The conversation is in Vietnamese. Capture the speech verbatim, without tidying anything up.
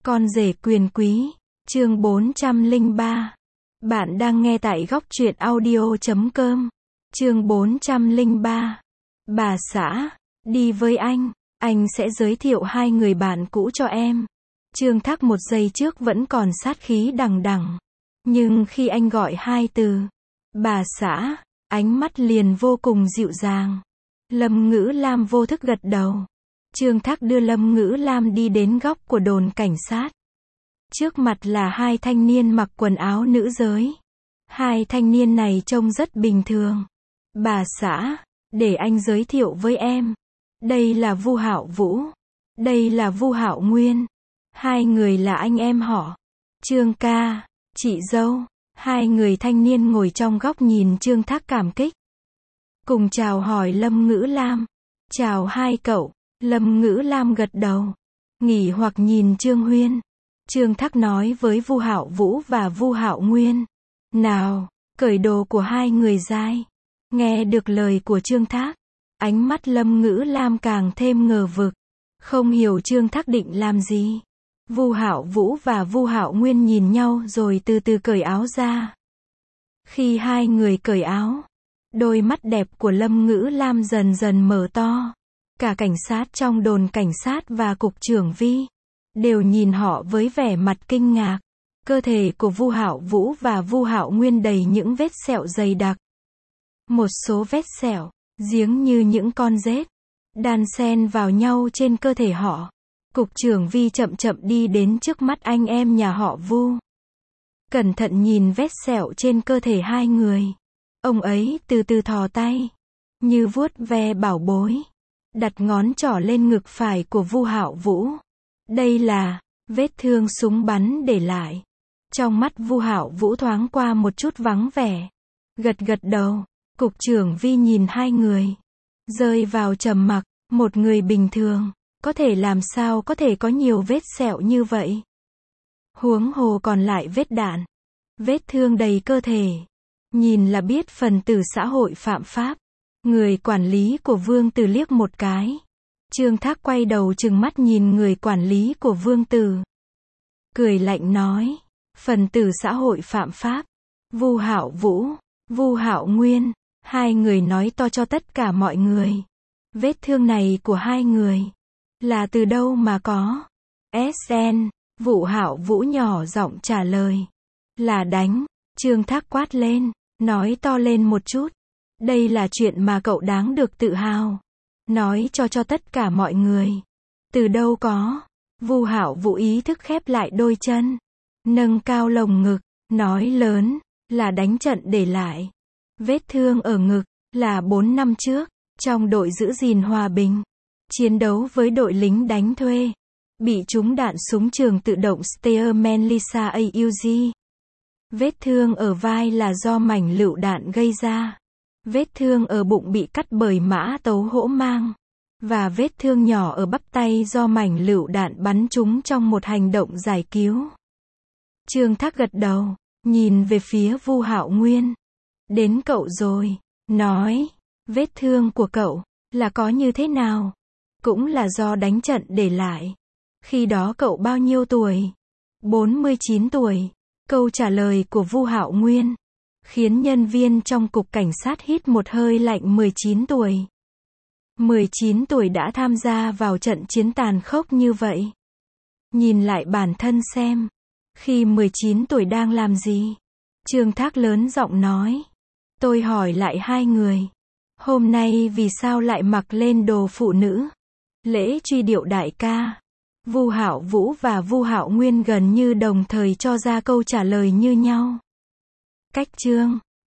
Con rể quyền quý, chương bốn trăm lẻ ba. Bạn đang nghe tại góc truyện audio chấm com. Chương bốn trăm lẻ ba. Bà xã, đi với anh, anh sẽ giới thiệu hai người bạn cũ cho em. Trương Thác một giây trước vẫn còn sát khí đằng đằng. Nhưng khi anh gọi hai từ, bà xã, ánh mắt liền vô cùng dịu dàng. Lâm Ngữ Lam vô thức gật đầu. Trương Thác đưa Lâm Ngữ Lam đi đến góc của đồn cảnh sát. Trước mặt là hai thanh niên mặc quần áo nữ giới. Hai thanh niên này trông rất bình thường. Bà xã, để anh giới thiệu với em. Đây là Vu Hạo Vũ. Đây là Vu Hạo Nguyên. Hai người là anh em họ. Trương ca, chị dâu. Hai người thanh niên ngồi trong góc nhìn Trương Thác cảm kích. Cùng chào hỏi Lâm Ngữ Lam. Chào hai cậu. Lâm Ngữ Lam gật đầu. Nghỉ hoặc nhìn Trương Huyên. Trương Thác nói với Vu Hạo Vũ và Vu Hạo Nguyên. Nào, cởi đồ của hai người ra. Nghe được lời của Trương Thác, ánh mắt Lâm Ngữ Lam càng thêm ngờ vực. Không hiểu Trương Thác định làm gì. Vu Hạo Vũ và Vu Hạo Nguyên nhìn nhau rồi từ từ cởi áo ra. Khi hai người cởi áo, đôi mắt đẹp của Lâm Ngữ Lam dần dần mở to. Cả cảnh sát trong đồn cảnh sát và cục trưởng Vi đều nhìn họ với vẻ mặt kinh ngạc. Cơ thể của Vu Hạo Vũ và Vu Hạo Nguyên đầy những vết sẹo dày đặc. Một số vết sẹo, giếng như những con rết, đan xen vào nhau trên cơ thể họ. Cục trưởng Vi chậm chậm đi đến trước mắt anh em nhà họ Vu. Cẩn thận nhìn vết sẹo trên cơ thể hai người. Ông ấy từ từ thò tay, như vuốt ve bảo bối. Đặt ngón trỏ lên ngực phải của Vu Hạo Vũ. Đây là vết thương súng bắn để lại. Trong mắt Vu Hạo Vũ thoáng qua một chút vắng vẻ. Gật gật đầu. Cục trưởng Vi nhìn hai người, rơi vào trầm mặc. Một người bình thường, có thể làm sao có thể có nhiều vết sẹo như vậy? Huống hồ còn lại vết đạn, vết thương đầy cơ thể. Nhìn là biết phần tử xã hội phạm pháp. Người quản lý của Vương Tử liếc một cái. Trương Thác quay đầu trừng mắt nhìn người quản lý của Vương Tử. Cười lạnh nói, phần tử xã hội phạm pháp. Vu Hạo Vũ, Vu Hạo Nguyên, hai người nói to cho tất cả mọi người. Vết thương này của hai người là từ đâu mà có? ét en, Vu Hạo Vũ nhỏ giọng trả lời. Là đánh. Trương Thác quát lên, nói to lên một chút. Đây là chuyện mà cậu đáng được tự hào. Nói cho cho tất cả mọi người. Từ đâu có? Vu Hạo Vũ ý thức khép lại đôi chân, nâng cao lồng ngực, nói lớn, là đánh trận để lại. Vết thương ở ngực, là bốn năm trước, trong đội giữ gìn hòa bình. Chiến đấu với đội lính đánh thuê. Bị trúng đạn súng trường tự động Stearman Lisa a u giê. Vết thương ở vai là do mảnh lựu đạn gây ra. Vết thương ở bụng bị cắt bởi mã tấu hỗ mang. Và vết thương nhỏ ở bắp tay do mảnh lựu đạn bắn trúng trong một hành động giải cứu. Trương Thác gật đầu, nhìn về phía Vu Hạo Nguyên. Đến cậu rồi, nói, vết thương của cậu, là có như thế nào? Cũng là do đánh trận để lại. Khi đó cậu bao nhiêu tuổi? bốn mươi chín tuổi. Câu trả lời của Vu Hạo Nguyên khiến nhân viên trong cục cảnh sát hít một hơi lạnh. Mười chín tuổi. mười chín tuổi đã tham gia vào trận chiến tàn khốc như vậy. Nhìn lại bản thân xem. Khi mười chín tuổi đang làm gì? Trương Thác lớn giọng nói. Tôi hỏi lại hai người. Hôm nay vì sao lại mặc lên đồ phụ nữ? Lễ truy điệu đại ca. Vu Hạo Vũ và Vu Hạo Nguyên gần như đồng thời cho ra câu trả lời như nhau. Cách chương